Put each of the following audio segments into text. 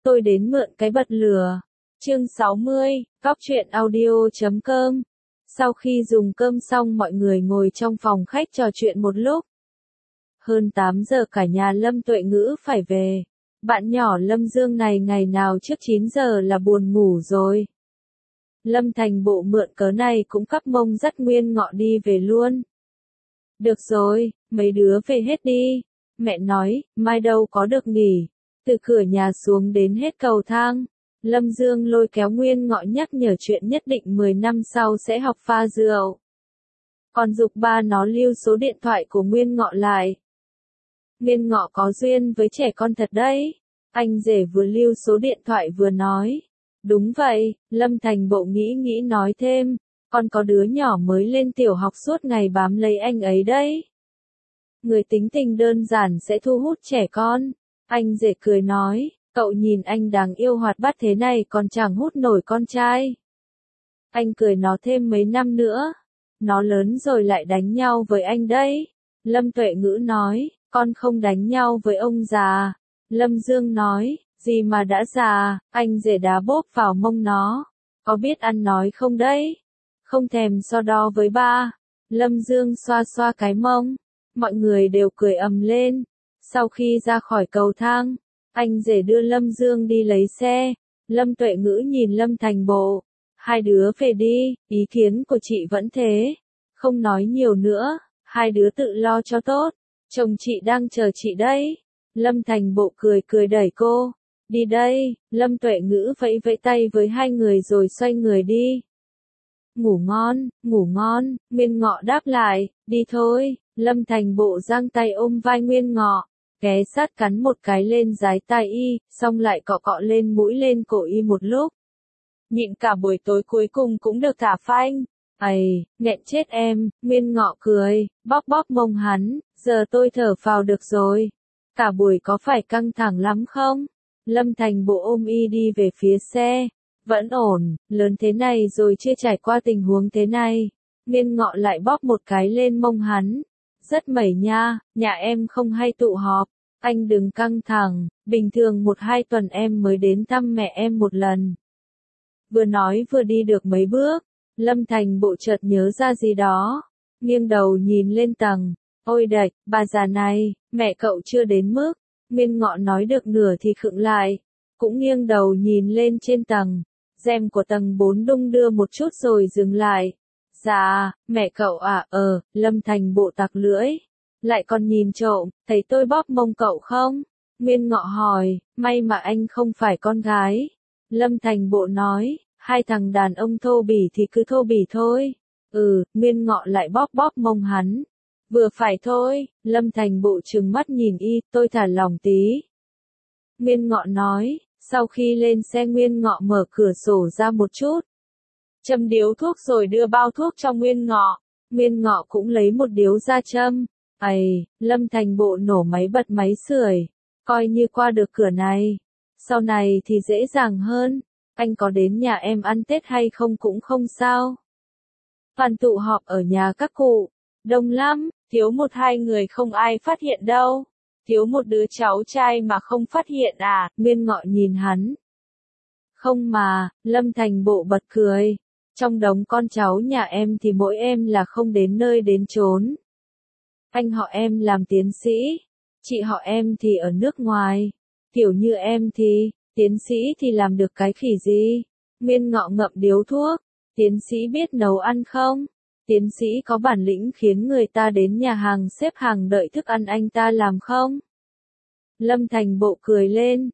tôi đến mượn cái bật lửa. Chương 60, Góc truyện audio.com. Sau khi dùng cơm xong mọi người ngồi trong phòng khách trò chuyện một lúc. Hơn 8 giờ cả nhà Lâm Tuệ Ngữ phải về. Bạn nhỏ Lâm Dương này ngày nào trước 9 giờ là buồn ngủ rồi. Lâm Thành Bộ mượn cớ này cũng cắp mông dắt Nguyên Ngọ đi về luôn. Được rồi, mấy đứa về hết đi. Mẹ nói, mai đâu có được nghỉ. Từ cửa nhà xuống đến hết cầu thang. Lâm Dương lôi kéo Nguyên Ngọ nhắc nhở chuyện nhất định 10 năm sau sẽ học pha rượu. Còn giục ba nó lưu số điện thoại của Nguyên Ngọ lại. Nguyên Ngọ có duyên với trẻ con thật đấy. Anh rể vừa lưu số điện thoại vừa nói. Đúng vậy, Lâm Thành Bộ nghĩ nói thêm. Còn có đứa nhỏ mới lên tiểu học suốt ngày bám lấy anh ấy đấy. Người tính tình đơn giản sẽ thu hút trẻ con. Anh rể cười nói, cậu nhìn anh đáng yêu hoạt bát thế này còn chẳng hút nổi con trai. Anh cười nó thêm mấy năm nữa. Nó lớn rồi lại đánh nhau với anh đấy. Lâm Tuệ Ngữ nói, con không đánh nhau với ông già. Lâm Dương nói, gì mà đã già, anh rể đá bốp vào mông nó. Có biết ăn nói không đấy? Không thèm so đo với ba. Lâm Dương xoa xoa cái mông. Mọi người đều cười ầm lên. Sau khi ra khỏi cầu thang, anh rể đưa Lâm Dương đi lấy xe. Lâm Tuệ Ngữ nhìn Lâm Thành Bộ. Hai đứa về đi, ý kiến của chị vẫn thế. Không nói nhiều nữa, hai đứa tự lo cho tốt. Chồng chị đang chờ chị đấy. Lâm Thành Bộ cười đẩy cô. Đi đây, Lâm Tuệ Ngữ vẫy vẫy tay với hai người rồi xoay người đi. Ngủ ngon, Nguyên Ngọ đáp lại, đi thôi. Lâm Thành Bộ giang tay ôm vai Nguyên Ngọ, ghé sát cắn một cái lên dái tai y, xong lại cọ cọ lên mũi lên cổ y một lúc. Nhịn cả buổi tối cuối cùng cũng được thả phanh. Ây, nghẹn chết em, Nguyên Ngọ cười, bóp bóp mông hắn, giờ tôi thở phào được rồi. Cả buổi có phải căng thẳng lắm không? Lâm Thành Bộ ôm y đi về phía xe. Vẫn ổn, lớn thế này rồi chưa trải qua tình huống thế này. Nguyên Ngọ lại bóp một cái lên mông hắn. Rất mẩy nha, nhà em không hay tụ họp. Anh đừng căng thẳng, bình thường 1-2 tuần em mới đến thăm mẹ em một lần. Vừa nói vừa đi được mấy bước, Lâm Thành Bộ chợt nhớ ra gì đó. Nghiêng đầu nhìn lên tầng. Ôi đạch, bà già này, mẹ cậu chưa đến mức. Nguyên Ngọ nói được nửa thì khựng lại. Cũng nghiêng đầu nhìn lên trên tầng. Rèm của tầng 4 đung đưa một chút rồi dừng lại. Dạ, mẹ cậu à, Lâm Thành Bộ tặc lưỡi. Lại còn nhìn trộm, thấy tôi bóp mông cậu không? Nguyên Ngọ hỏi, may mà anh không phải con gái. Lâm Thành Bộ nói, hai thằng đàn ông thô bỉ thì cứ thô bỉ thôi. Nguyên Ngọ lại bóp bóp mông hắn. Vừa phải thôi, Lâm Thành Bộ trừng mắt nhìn y, tôi thả lỏng tí. Nguyên Ngọ nói, sau khi lên xe Nguyên Ngọ mở cửa sổ ra một chút. Châm điếu thuốc rồi đưa bao thuốc cho Nguyên Ngọ. Nguyên Ngọ cũng lấy một điếu ra châm. Lâm Thành Bộ nổ máy bật máy sưởi. Coi như qua được cửa này. Sau này thì dễ dàng hơn. Anh có đến nhà em ăn Tết hay không cũng không sao. Toàn tụ họp ở nhà các cụ. Đông lắm, thiếu 1-2 người không ai phát hiện đâu. Thiếu một đứa cháu trai mà không phát hiện à? Nguyên Ngọ nhìn hắn. Không mà, Lâm Thành Bộ bật cười. Trong đống con cháu nhà em thì mỗi em là không đến nơi đến chốn. Anh họ em làm tiến sĩ. Chị họ em thì ở nước ngoài. Kiểu như em thì, tiến sĩ thì làm được cái khỉ gì? Nguyên Ngọ ngậm điếu thuốc. Tiến sĩ biết nấu ăn không? Tiến sĩ có bản lĩnh khiến người ta đến nhà hàng xếp hàng đợi thức ăn anh ta làm không? Lâm Thành Bộ cười lên.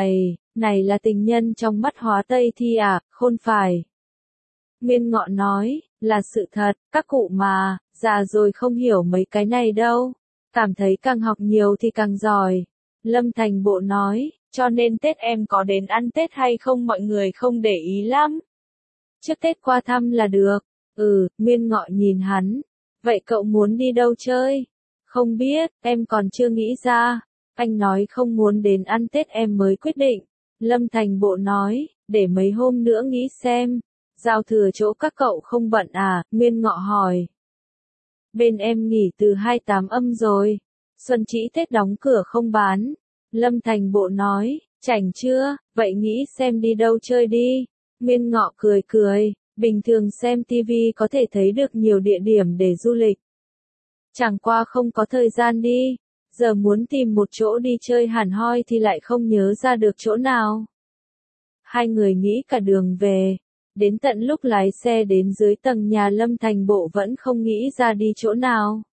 Này là tình nhân trong mắt Hóa Tây Thi à, khôn phải. Nguyên Ngọ nói, là sự thật, các cụ mà, già rồi không hiểu mấy cái này đâu. Cảm thấy càng học nhiều thì càng giỏi. Lâm Thành Bộ nói, cho nên Tết em có đến ăn Tết hay không mọi người không để ý lắm. Trước Tết qua thăm là được. Nguyên Ngọ nhìn hắn. Vậy cậu muốn đi đâu chơi? Không biết, em còn chưa nghĩ ra. Anh nói không muốn đến ăn Tết em mới quyết định. Lâm Thành Bộ nói, để mấy hôm nữa nghĩ xem. Giao thừa chỗ các cậu không bận à? Nguyên Ngọ hỏi. Bên em nghỉ từ 28 âm rồi. Xuân Trĩ Tết đóng cửa không bán. Lâm Thành Bộ nói, Chảnh chưa, vậy nghĩ xem đi đâu chơi đi. Nguyên Ngọ cười cười, bình thường xem TV có thể thấy được nhiều địa điểm để du lịch. Chẳng qua không có thời gian đi, giờ muốn tìm một chỗ đi chơi hẳn hoi thì lại không nhớ ra được chỗ nào. Hai người nghĩ cả đường về, đến tận lúc lái xe đến dưới tầng nhà Lâm Thành Bộ vẫn không nghĩ ra đi chỗ nào.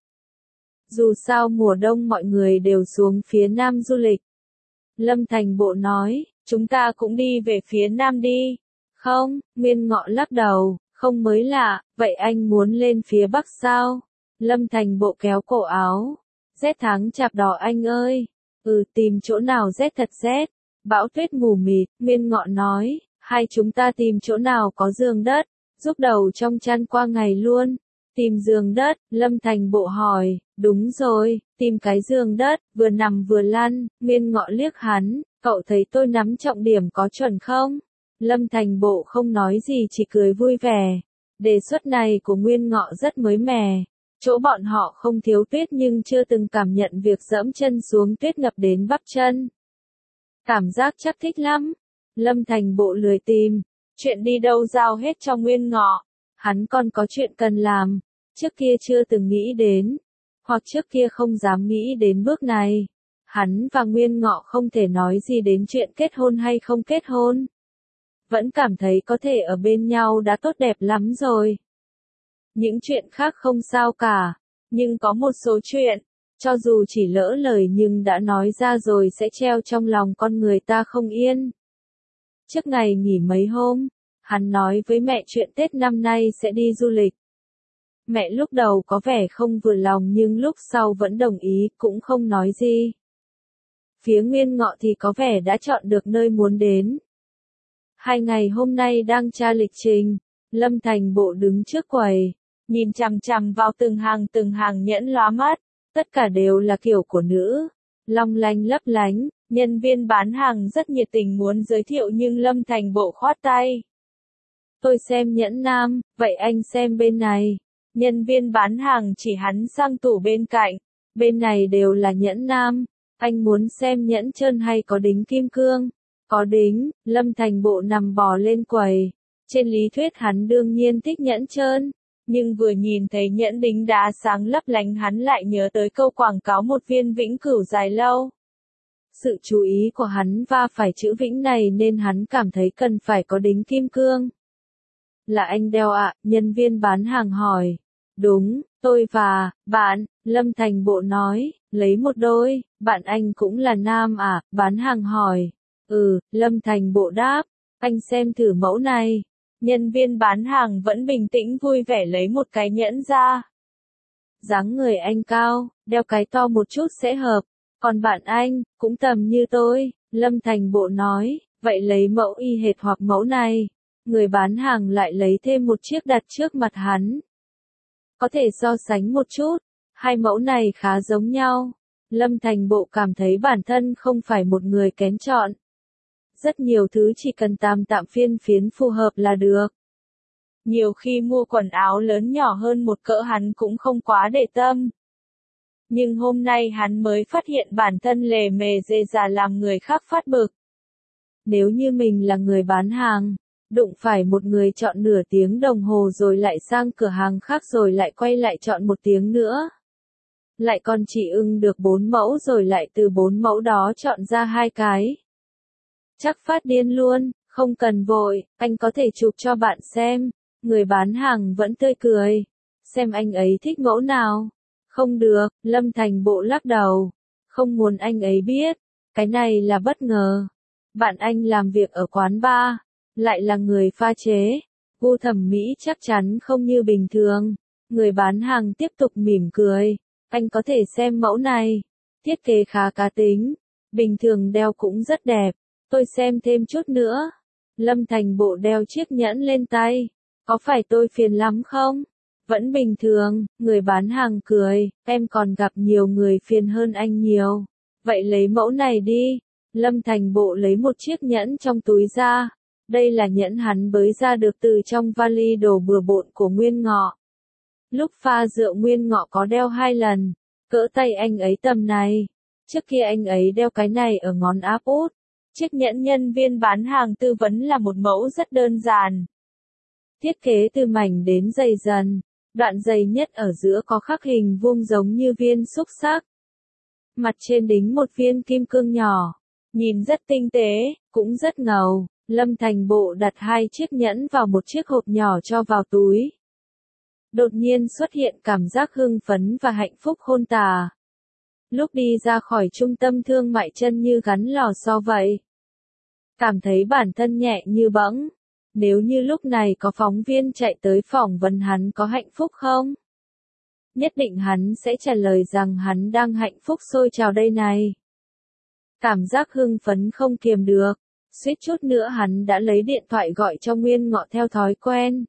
Dù sao mùa đông mọi người đều xuống phía Nam du lịch. Lâm Thành Bộ nói, chúng ta cũng đi về phía Nam đi. Không, Nguyên Ngọ lắc đầu, không mới lạ, vậy anh muốn lên phía Bắc sao? Lâm Thành Bộ kéo cổ áo. Rét tháng Chạp đỏ anh ơi. Tìm chỗ nào rét thật rét. Bão tuyết mù mịt, Nguyên Ngọ nói, hai chúng ta tìm chỗ nào có giường đất, giúp đầu trong chăn qua ngày luôn. Tìm giường đất, Lâm Thành Bộ hỏi, đúng rồi, tìm cái giường đất, vừa nằm vừa lăn, Nguyên Ngọ liếc hắn, cậu thấy tôi nắm trọng điểm có chuẩn không? Lâm Thành Bộ không nói gì chỉ cười vui vẻ. Đề xuất này của Nguyên Ngọ rất mới mẻ. Chỗ bọn họ không thiếu tuyết nhưng chưa từng cảm nhận việc dẫm chân xuống tuyết ngập đến bắp chân. Cảm giác chắc thích lắm. Lâm Thành Bộ lười tìm, chuyện đi đâu giao hết cho Nguyên Ngọ. Hắn còn có chuyện cần làm, trước kia chưa từng nghĩ đến, hoặc trước kia không dám nghĩ đến bước này. Hắn và Nguyên Ngọ không thể nói gì đến chuyện kết hôn hay không kết hôn. Vẫn cảm thấy có thể ở bên nhau đã tốt đẹp lắm rồi. Những chuyện khác không sao cả, nhưng có một số chuyện, cho dù chỉ lỡ lời nhưng đã nói ra rồi sẽ treo trong lòng con người ta không yên. Trước ngày nghỉ mấy hôm, hắn nói với mẹ chuyện Tết năm nay sẽ đi du lịch. Mẹ lúc đầu có vẻ không vừa lòng nhưng lúc sau vẫn đồng ý, cũng không nói gì. Phía Nguyên Ngọ thì có vẻ đã chọn được nơi muốn đến. 2 ngày hôm nay đang tra lịch trình, Lâm Thành Bộ đứng trước quầy, nhìn chằm chằm vào từng hàng nhẫn lóa mắt, tất cả đều là kiểu của nữ, long lanh lấp lánh, nhân viên bán hàng rất nhiệt tình muốn giới thiệu nhưng Lâm Thành Bộ khoát tay. Tôi xem nhẫn nam, vậy anh xem bên này. Nhân viên bán hàng chỉ hắn sang tủ bên cạnh, bên này đều là nhẫn nam, anh muốn xem nhẫn trơn hay có đính kim cương? Có đính, Lâm Thành Bộ nằm bò lên quầy. Trên lý thuyết hắn đương nhiên thích nhẫn trơn, nhưng vừa nhìn thấy nhẫn đính đá sáng lấp lánh hắn lại nhớ tới câu quảng cáo một viên vĩnh cửu dài lâu. Sự chú ý của hắn va phải chữ vĩnh này nên hắn cảm thấy cần phải có đính kim cương. Là anh đeo ạ, nhân viên bán hàng hỏi. Đúng, tôi và bạn, Lâm Thành Bộ nói, lấy một đôi, bạn anh cũng là nam à, bán hàng hỏi. Lâm Thành Bộ đáp, anh xem thử mẫu này. Nhân viên bán hàng vẫn bình tĩnh vui vẻ lấy một cái nhẫn ra. Dáng người anh cao, đeo cái to một chút sẽ hợp, còn bạn anh, cũng tầm như tôi, Lâm Thành Bộ nói, vậy lấy mẫu y hệt hoặc mẫu này. Người bán hàng lại lấy thêm một chiếc đặt trước mặt hắn. Có thể so sánh một chút, hai mẫu này khá giống nhau. Lâm Thành Bộ cảm thấy bản thân không phải một người kén chọn. Rất nhiều thứ chỉ cần tạm phiên phiến phù hợp là được. Nhiều khi mua quần áo lớn nhỏ hơn một cỡ hắn cũng không quá để tâm. Nhưng hôm nay hắn mới phát hiện bản thân lề mề dề già làm người khác phát bực. Nếu như mình là người bán hàng, đụng phải một người chọn nửa tiếng đồng hồ rồi lại sang cửa hàng khác rồi lại quay lại chọn 1 tiếng nữa. Lại còn chỉ ưng được 4 mẫu rồi lại từ 4 mẫu đó chọn ra 2 cái. Chắc phát điên luôn, không cần vội, anh có thể chụp cho bạn xem. Người bán hàng vẫn tươi cười. Xem anh ấy thích mẫu nào. Không được, Lâm Thành Bộ lắc đầu. Không muốn anh ấy biết. Cái này là bất ngờ. Bạn anh làm việc ở quán bar, lại là người pha chế. Gu thẩm mỹ chắc chắn không như bình thường. Người bán hàng tiếp tục mỉm cười. Anh có thể xem mẫu này. Thiết kế khá cá tính. Bình thường đeo cũng rất đẹp. Tôi xem thêm chút nữa. Lâm Thành Bộ đeo chiếc nhẫn lên tay. Có phải tôi phiền lắm không? Vẫn bình thường, người bán hàng cười, em còn gặp nhiều người phiền hơn anh nhiều. Vậy lấy mẫu này đi. Lâm Thành Bộ lấy một chiếc nhẫn trong túi ra. Đây là nhẫn hắn bới ra được từ trong vali đồ bừa bộn của Nguyên Ngọ. Lúc pha rượu Nguyên Ngọ có đeo 2 lần. Cỡ tay anh ấy tầm này. Trước kia anh ấy đeo cái này ở ngón áp út. Chiếc nhẫn nhân viên bán hàng tư vấn là một mẫu rất đơn giản. Thiết kế từ mảnh đến dày dần. Đoạn dày nhất ở giữa có khắc hình vuông giống như viên xúc xắc. Mặt trên đính một viên kim cương nhỏ. Nhìn rất tinh tế, cũng rất ngầu. Lâm Thành Bộ đặt 2 chiếc nhẫn vào một chiếc hộp nhỏ cho vào túi. Đột nhiên xuất hiện cảm giác hưng phấn và hạnh phúc khôn tả. Lúc đi ra khỏi trung tâm thương mại chân như gắn lò xo vậy. Cảm thấy bản thân nhẹ như bẫng. Nếu như lúc này có phóng viên chạy tới phỏng vấn hắn có hạnh phúc không? Nhất định hắn sẽ trả lời rằng hắn đang hạnh phúc sôi trào đây này. Cảm giác hưng phấn không kiềm được. Suýt chút nữa hắn đã lấy điện thoại gọi cho Nguyên Ngọ theo thói quen.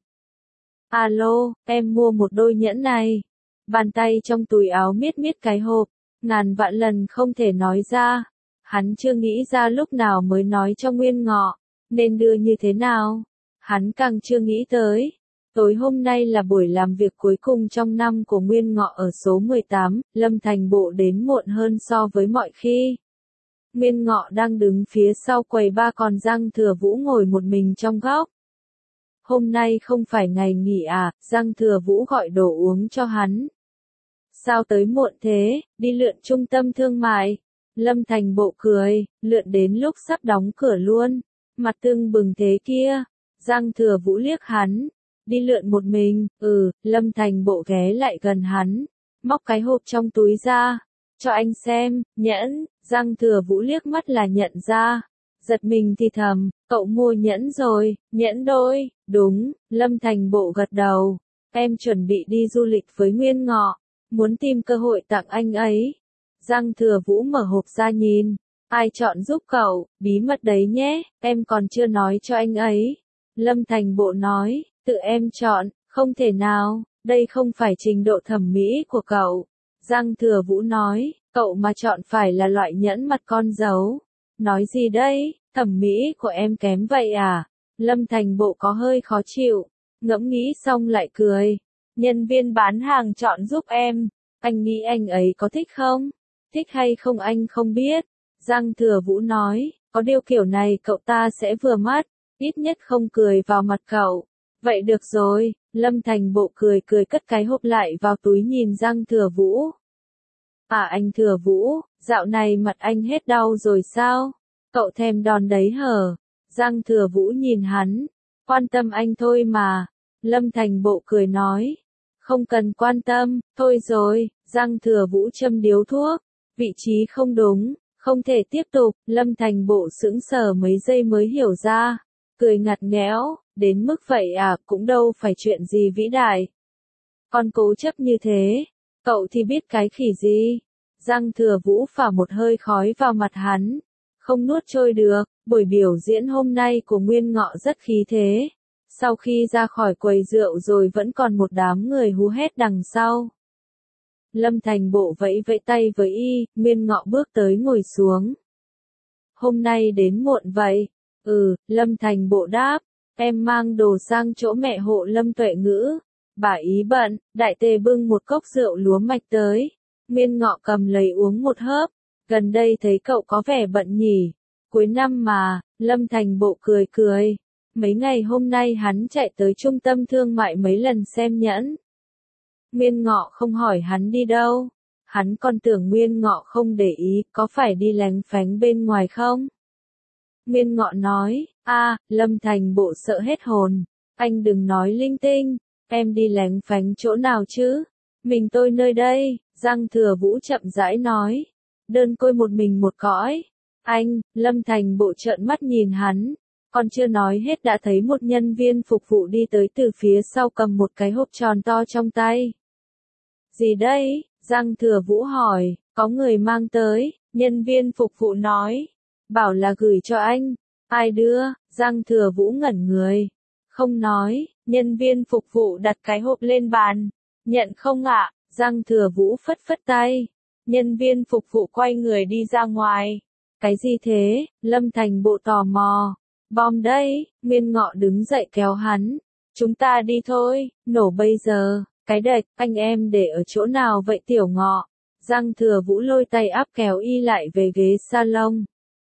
Alo, em mua một đôi nhẫn này. Bàn tay trong túi áo miết miết cái hộp. Ngàn vạn lần không thể nói ra. Hắn chưa nghĩ ra lúc nào mới nói cho Nguyên Ngọ. Nên đưa như thế nào? Hắn càng chưa nghĩ tới. Tối hôm nay là buổi làm việc cuối cùng trong năm của Nguyên Ngọ ở số 18, Lâm Thành Bộ đến muộn hơn so với mọi khi. Nguyên Ngọ đang đứng phía sau quầy ba còn Giang Thừa Vũ ngồi một mình trong góc. Hôm nay không phải ngày nghỉ à, Giang Thừa Vũ gọi đồ uống cho hắn. Sao tới muộn thế, đi lượn trung tâm thương mại. Lâm Thành Bộ cười, lượn đến lúc sắp đóng cửa luôn. Mặt tưng bừng thế kia. Giang Thừa Vũ liếc hắn. Đi lượn một mình, Lâm Thành Bộ ghé lại gần hắn. Móc cái hộp trong túi ra. Cho anh xem, nhẫn. Giang Thừa Vũ liếc mắt là nhận ra. Giật mình thì thầm, cậu mua nhẫn rồi, nhẫn đôi, đúng, Lâm Thành Bộ gật đầu. Em chuẩn bị đi du lịch với Nguyên Ngọ, muốn tìm cơ hội tặng anh ấy. Giang Thừa Vũ mở hộp ra nhìn, ai chọn giúp cậu, bí mật đấy nhé, em còn chưa nói cho anh ấy. Lâm Thành Bộ nói, tự em chọn, không thể nào, đây không phải trình độ thẩm mỹ của cậu. Giang Thừa Vũ nói, cậu mà chọn phải là loại nhẫn mặt con dấu. Nói gì đây, thẩm mỹ của em kém vậy à? Lâm Thành Bộ có hơi khó chịu, ngẫm nghĩ xong lại cười. Nhân viên bán hàng chọn giúp em, anh nghĩ anh ấy có thích không? Thích hay không anh không biết. Giang Thừa Vũ nói, có điều kiểu này cậu ta sẽ vừa mắt, ít nhất không cười vào mặt cậu. Vậy được rồi, Lâm Thành Bộ cười cười cất cái hộp lại vào túi nhìn Giang Thừa Vũ. À anh Thừa Vũ, dạo này mặt anh hết đau rồi sao? Cậu thèm đòn đấy hở? Giang Thừa Vũ nhìn hắn, quan tâm anh thôi mà. Lâm Thành Bộ cười nói, không cần quan tâm, thôi rồi. Giang Thừa Vũ châm điếu thuốc, vị trí không đúng, không thể tiếp tục. Lâm Thành Bộ sững sờ mấy giây mới hiểu ra, cười ngặt nghẽo, đến mức vậy à, cũng đâu phải chuyện gì vĩ đại. Con cố chấp như thế, cậu thì biết cái khỉ gì? Giang Thừa Vũ phả một hơi khói vào mặt hắn, không nuốt trôi được. Buổi biểu diễn hôm nay của Nguyên Ngọ rất khí thế. Sau khi ra khỏi quầy rượu rồi vẫn còn một đám người hú hét đằng sau. Lâm Thành Bộ vẫy vẫy tay với Nguyên Ngọ bước tới ngồi xuống. Hôm nay đến muộn vậy? Lâm Thành Bộ đáp, em mang đồ sang chỗ mẹ hộ Lâm Tuệ Ngữ. Bà ý bận, đại tề bưng một cốc rượu lúa mạch tới. Nguyên Ngọ cầm lấy uống một hớp. Gần đây thấy cậu có vẻ bận nhỉ? Cuối năm mà, Lâm Thành Bộ cười cười. Mấy ngày hôm nay hắn chạy tới trung tâm thương mại mấy lần xem nhẫn. Nguyên Ngọ không hỏi hắn đi đâu. Hắn còn tưởng Nguyên Ngọ không để ý, có phải đi lánh phánh bên ngoài không? Nguyên Ngọ nói, Lâm Thành Bộ sợ hết hồn. Anh đừng nói linh tinh, em đi lánh phánh chỗ nào chứ? Mình tôi nơi đây, Giang Thừa Vũ chậm rãi nói. Đơn côi một mình một cõi. Anh, Lâm Thành Bộ trợn mắt nhìn hắn. Còn chưa nói hết đã thấy một nhân viên phục vụ đi tới từ phía sau cầm một cái hộp tròn to trong tay. Gì đây? Giang Thừa Vũ hỏi, có người mang tới, nhân viên phục vụ nói. Bảo là gửi cho anh. Ai đưa? Giang Thừa Vũ ngẩn người. Không nói, nhân viên phục vụ đặt cái hộp lên bàn. Nhận không ạ? Giang Thừa Vũ phất phất tay. Nhân viên phục vụ quay người đi ra ngoài. Cái gì thế? Lâm Thành Bộ tò mò. Bom đây, Nguyên Ngọ đứng dậy kéo hắn. Chúng ta đi thôi, nổ bây giờ. Cái đệch, anh em để ở chỗ nào vậy Tiểu Ngọ? Giang Thừa Vũ lôi tay áp kéo lại về ghế salon.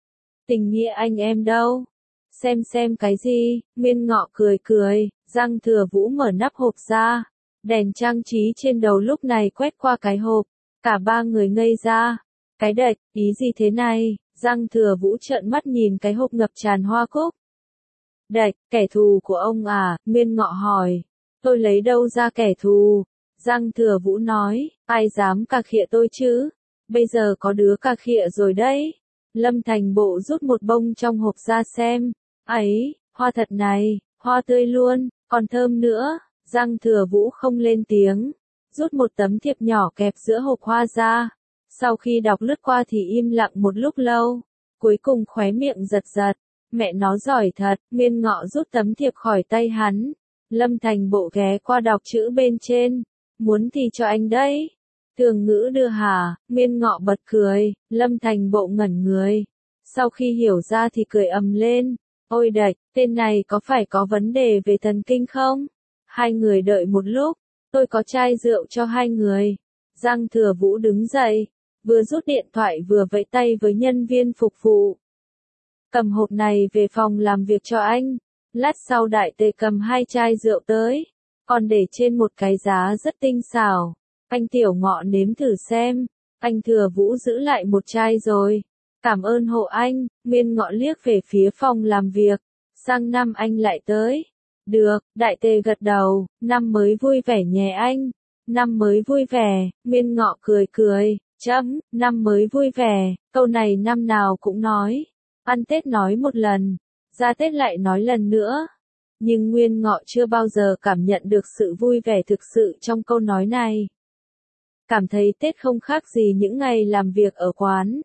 Tình nghĩa anh em đâu? Xem cái gì? Nguyên Ngọ cười cười, Giang Thừa Vũ mở nắp hộp ra. Đèn trang trí trên đầu lúc này quét qua cái hộp. Cả ba người ngây ra. Cái đệch, ý gì thế này? Giang Thừa Vũ trợn mắt nhìn cái hộp ngập tràn hoa cúc. Đệch, kẻ thù của ông à? Nguyên Ngọ hỏi. Tôi lấy đâu ra kẻ thù? Giang Thừa Vũ nói, ai dám cà khịa tôi chứ? Bây giờ có đứa cà khịa rồi đấy. Lâm Thành Bộ rút một bông trong hộp ra xem. Ấy, hoa thật này, hoa tươi luôn, còn thơm nữa. Giang Thừa Vũ không lên tiếng. Rút một tấm thiệp nhỏ kẹp giữa hộp hoa ra. Sau khi đọc lướt qua thì im lặng một lúc lâu. Cuối cùng khóe miệng giật giật. Mẹ nó giỏi thật, Nguyên Ngọ rút tấm thiệp khỏi tay hắn. Lâm Thành Bộ ghé qua đọc chữ bên trên. Muốn thì cho anh đấy. Thường ngữ đưa hả? Nguyên Ngọ bật cười. Lâm Thành Bộ ngẩn người. Sau khi hiểu ra thì cười ầm lên. Ôi đạch, tên này có phải có vấn đề về thần kinh không? Hai người đợi một lúc. Tôi có chai rượu cho hai người. Giang Thừa Vũ đứng dậy. Vừa rút điện thoại vừa vẫy tay với nhân viên phục vụ. Cầm hộp này về phòng làm việc cho anh. Lát sau đại tề cầm hai chai rượu tới. Còn để trên một cái giá rất tinh xảo. Anh Tiểu Ngọ nếm thử xem. Anh Thừa Vũ giữ lại một chai rồi. Cảm ơn hộ anh. Nguyên Ngọ liếc về phía phòng làm việc. Sang năm anh lại tới. Được, đại tề gật đầu. Năm mới vui vẻ nhé anh. Năm mới vui vẻ. Nguyên Ngọ cười cười. Năm mới vui vẻ. Câu này năm nào cũng nói. Ăn Tết nói một lần. Ra Tết lại nói lần nữa. Nhưng Nguyên Ngọ chưa bao giờ cảm nhận được sự vui vẻ thực sự trong câu nói này. Cảm thấy Tết không khác gì những ngày làm việc ở quán.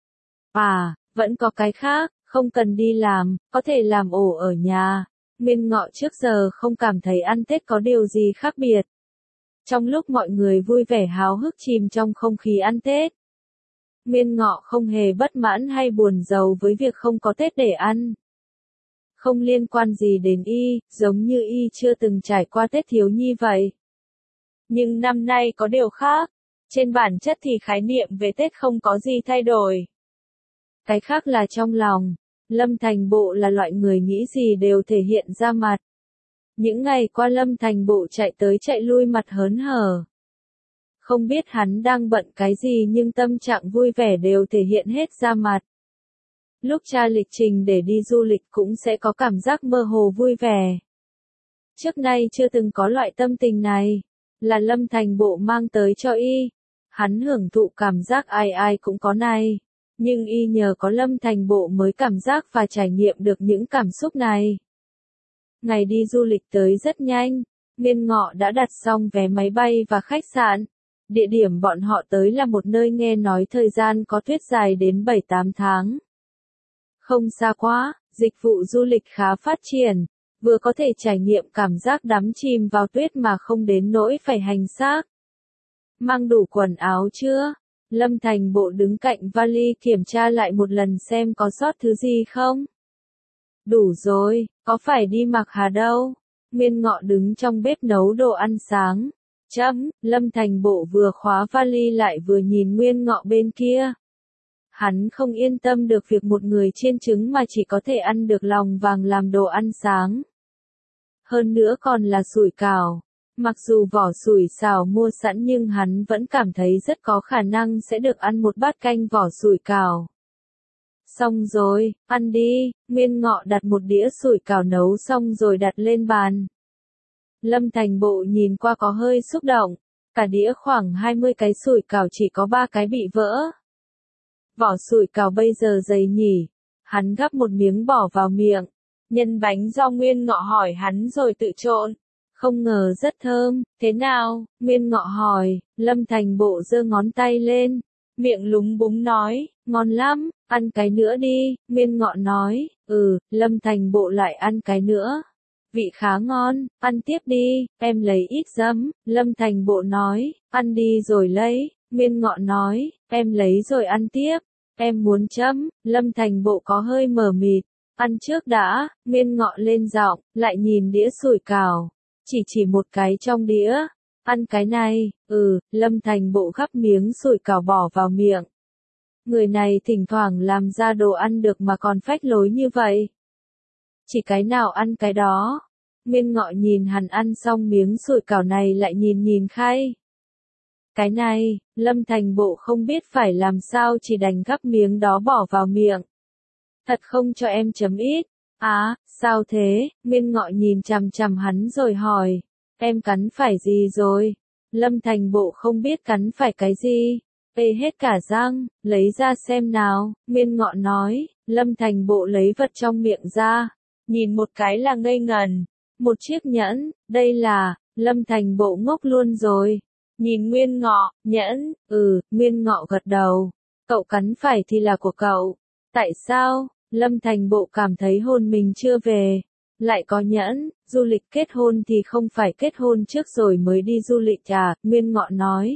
À, vẫn có cái khác, không cần đi làm, có thể làm ổ ở nhà. Nguyên Ngọ trước giờ không cảm thấy ăn Tết có điều gì khác biệt. Trong lúc mọi người vui vẻ háo hức chìm trong không khí ăn Tết, Nguyên Ngọ không hề bất mãn hay buồn rầu với việc không có Tết để ăn. Không liên quan gì đến y, giống như y chưa từng trải qua Tết thiếu nhi vậy. Nhưng năm nay có điều khác. Trên bản chất thì khái niệm về Tết không có gì thay đổi. Cái khác là trong lòng. Lâm Thành Bộ là loại người nghĩ gì đều thể hiện ra mặt. Những ngày qua Lâm Thành Bộ chạy tới chạy lui mặt hớn hở. Không biết hắn đang bận cái gì nhưng tâm trạng vui vẻ đều thể hiện hết ra mặt. Lúc tra lịch trình để đi du lịch cũng sẽ có cảm giác mơ hồ vui vẻ. Trước nay chưa từng có loại tâm tình này. Là Lâm Thành Bộ mang tới cho y. Hắn hưởng thụ cảm giác ai ai cũng có này. Nhưng y nhờ có Lâm Thành Bộ mới cảm giác và trải nghiệm được những cảm xúc này. Ngày đi du lịch tới rất nhanh. Nguyên Ngọ đã đặt xong vé máy bay và khách sạn. Địa điểm bọn họ tới là một nơi nghe nói thời gian có tuyết dài đến 7-8 tháng. Không xa quá, dịch vụ du lịch khá phát triển. Vừa có thể trải nghiệm cảm giác đắm chìm vào tuyết mà không đến nỗi phải hành xác. Mang đủ quần áo chưa? Lâm Thành Bộ đứng cạnh vali kiểm tra lại một lần xem có sót thứ gì không. Đủ rồi, có phải đi mặc hà đâu. Nguyên Ngọ đứng trong bếp nấu đồ ăn sáng. Lâm Thành Bộ vừa khóa vali lại vừa nhìn Nguyên Ngọ bên kia. Hắn không yên tâm được việc một người chiên trứng mà chỉ có thể ăn được lòng vàng làm đồ ăn sáng. Hơn nữa còn là sủi cảo. Mặc dù vỏ sủi xào mua sẵn nhưng hắn vẫn cảm thấy rất có khả năng sẽ được ăn một bát canh vỏ sủi cảo. Xong rồi, ăn đi. Nguyên Ngọ đặt một đĩa sủi cảo nấu xong rồi đặt lên bàn. Lâm Thành Bộ nhìn qua có hơi xúc động. Cả đĩa khoảng 20 cái sủi cảo chỉ có 3 cái bị vỡ. Vỏ sủi cảo bây giờ dày nhỉ. Hắn gắp một miếng bỏ vào miệng. Nhân bánh do Nguyên Ngọ hỏi hắn rồi tự trộn. Không ngờ rất thơm, thế nào? Nguyên Ngọ hỏi. Lâm Thành Bộ giơ ngón tay lên. Miệng lúng búng nói, ngon lắm, ăn cái nữa đi. Nguyên Ngọ nói, Lâm Thành Bộ lại ăn cái nữa. Vị khá ngon, ăn tiếp đi, em lấy ít giấm. Lâm Thành Bộ nói, ăn đi rồi lấy. Nguyên Ngọ nói, em lấy rồi ăn tiếp. Em muốn chấm. Lâm Thành Bộ có hơi mờ mịt. Ăn trước đã. Nguyên Ngọ lên giọng, lại nhìn đĩa sủi cảo. Chỉ một cái trong đĩa. Ăn cái này. Lâm Thành Bộ gắp miếng sủi cảo bỏ vào miệng. Người này thỉnh thoảng làm ra đồ ăn được mà còn phách lối như vậy. Chỉ cái nào ăn cái đó. Nguyên Ngọ nhìn hắn ăn xong miếng sủi cảo này lại nhìn Khay. Cái này, Lâm Thành Bộ không biết phải làm sao chỉ đành gắp miếng đó bỏ vào miệng. Thật không cho em chấm ít. Sao thế? Nguyên Ngọ nhìn chằm chằm hắn rồi hỏi. Em cắn phải gì rồi? Lâm Thành Bộ không biết cắn phải cái gì. Ê hết cả răng, lấy ra xem nào. Nguyên Ngọ nói. Lâm Thành Bộ lấy vật trong miệng ra. Nhìn một cái là ngây ngần. Một chiếc nhẫn, đây là, Lâm Thành Bộ ngốc luôn rồi. Nhìn Nguyên Ngọ, nhẫn, Nguyên Ngọ gật đầu. Cậu cắn phải thì là của cậu. Tại sao? Lâm Thành Bộ cảm thấy hôn mình chưa về. Lại có nhẫn, du lịch kết hôn thì không phải kết hôn trước rồi mới đi du lịch à, Nguyên Ngọ nói.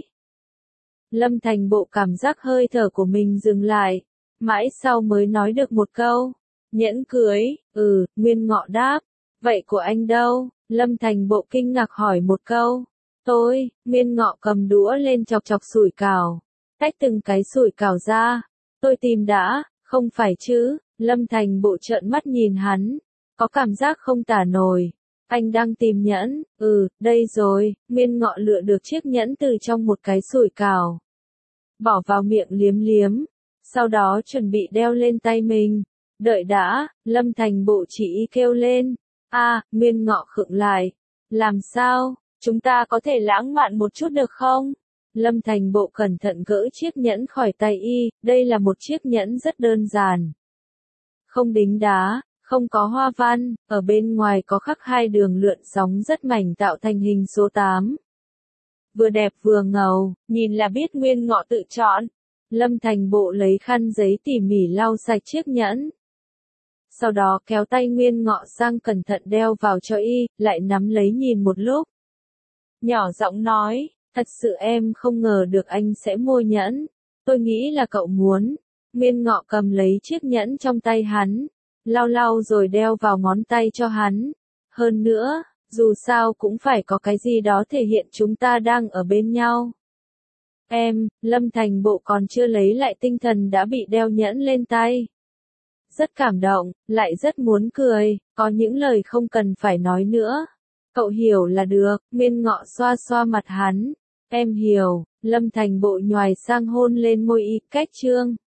Lâm Thành Bộ cảm giác hơi thở của mình dừng lại. Mãi sau mới nói được một câu. Nhẫn cưới, Nguyên Ngọ đáp. Vậy của anh đâu? Lâm Thành Bộ kinh ngạc hỏi một câu. Tôi, Nguyên Ngọ cầm đũa lên chọc sủi cảo. Tách từng cái sủi cảo ra. Tôi tìm đã, không phải chứ? Lâm Thành Bộ trợn mắt nhìn hắn. Có cảm giác không tả nổi. Anh đang tìm nhẫn, đây rồi. Nguyên Ngọ lựa được chiếc nhẫn từ trong một cái sủi cảo. Bỏ vào miệng liếm. Sau đó chuẩn bị đeo lên tay mình. Đợi đã, Lâm Thành Bộ chỉ kêu lên. Nguyên Ngọ khựng lại. Làm sao? Chúng ta có thể lãng mạn một chút được không? Lâm Thành Bộ cẩn thận gỡ chiếc nhẫn khỏi tay y, đây là một chiếc nhẫn rất đơn giản. Không đính đá, không có hoa văn, ở bên ngoài có khắc hai đường lượn sóng rất mảnh tạo thành hình số 8. Vừa đẹp vừa ngầu, nhìn là biết Nguyên Ngọ tự chọn. Lâm Thành Bộ lấy khăn giấy tỉ mỉ lau sạch chiếc nhẫn. Sau đó kéo tay Nguyên Ngọ sang cẩn thận đeo vào cho y, lại nắm lấy nhìn một lúc. Nhỏ giọng nói, thật sự em không ngờ được anh sẽ mua nhẫn. Tôi nghĩ là cậu muốn. Nguyên Ngọ cầm lấy chiếc nhẫn trong tay hắn. Lau rồi đeo vào ngón tay cho hắn. Hơn nữa, dù sao cũng phải có cái gì đó thể hiện chúng ta đang ở bên nhau. Lâm Thành Bộ còn chưa lấy lại tinh thần đã bị đeo nhẫn lên tay. Rất cảm động, lại rất muốn cười, có những lời không cần phải nói nữa. Cậu hiểu là được, Nguyên Ngọ xoa mặt hắn. Em hiểu, Lâm Thành Bộ nhoài sang hôn lên môi y, cách trương.